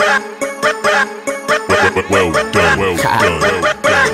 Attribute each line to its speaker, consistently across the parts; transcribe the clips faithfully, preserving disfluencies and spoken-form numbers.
Speaker 1: Well done, well done, well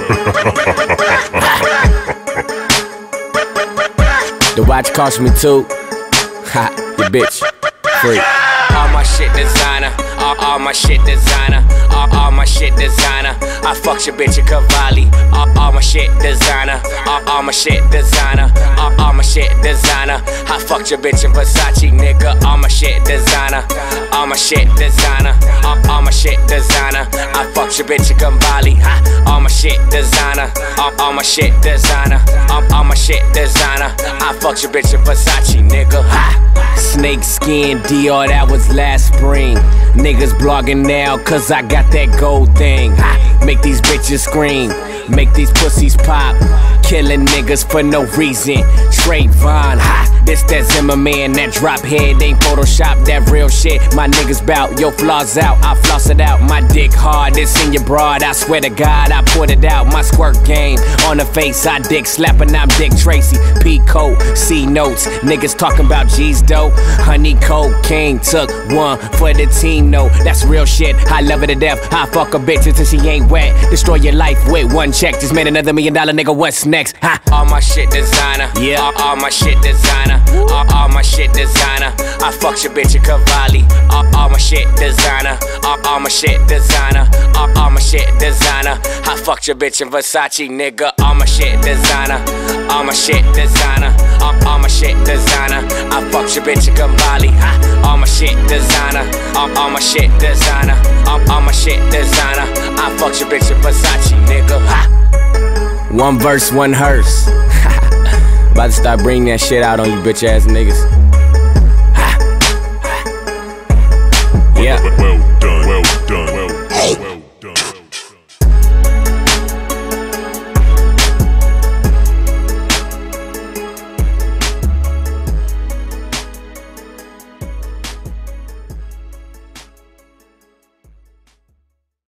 Speaker 1: done.
Speaker 2: The watch cost me two. Ha, you bitch. Free.
Speaker 3: All my shit designer, all, all my shit designer, all, all my shit designer. I fucked your bitch at Cavalli. All, all my shit designer, all, all my shit designer, all, all my shit designer. I fucked your bitch in Versace, nigga. All my shit designer, all my shit designer, all, all my shit designer. I fucked your bitch at Cavalli. All my shit designer, all, all my shit designer, all, all my shit designer. I fucked your bitch in Versace, nigga. Ha.
Speaker 2: Snake skin Dior, that was last spring. Niggas blogging now cause I got that gold thing. Ha, make these bitches scream, make these pussies pop. Killing niggas for no reason. Straight Von, ha, this that Zimmerman. That drop head ain't Photoshop, that real shit. My niggas bout, yo flaws out, I floss it out. My dick hard, this in your broad, I swear to God, I put it out. My squirt game, on the face, I dick slapping, I'm Dick Tracy. P-Coat, C-Notes, niggas talking about G's dope. Honey cocaine, took one for the team, no, that's real shit. I love her to death, I fuck a bitch until she ain't wet. Destroy your life with one check, just made another million dollar nigga, what's next? Ha.
Speaker 3: All my shit designer,
Speaker 2: yeah.
Speaker 3: All, all my shit designer, all, all my shit designer. I fucked your bitch at Cavalli. All, all my shit designer, all, all my shit designer, all, all my shit designer. I fucked your bitch in Versace, nigga. All my shit designer, all my shit designer, all, all my shit designer. I fucked your bitch at Cavalli. All my shit designer, all, all my shit designer, all, all my shit designer. I fucked your bitch in Versace, nigga. Ha.
Speaker 2: One verse, one hearse. About to start bringing that shit out on you bitch ass niggas. Yeah.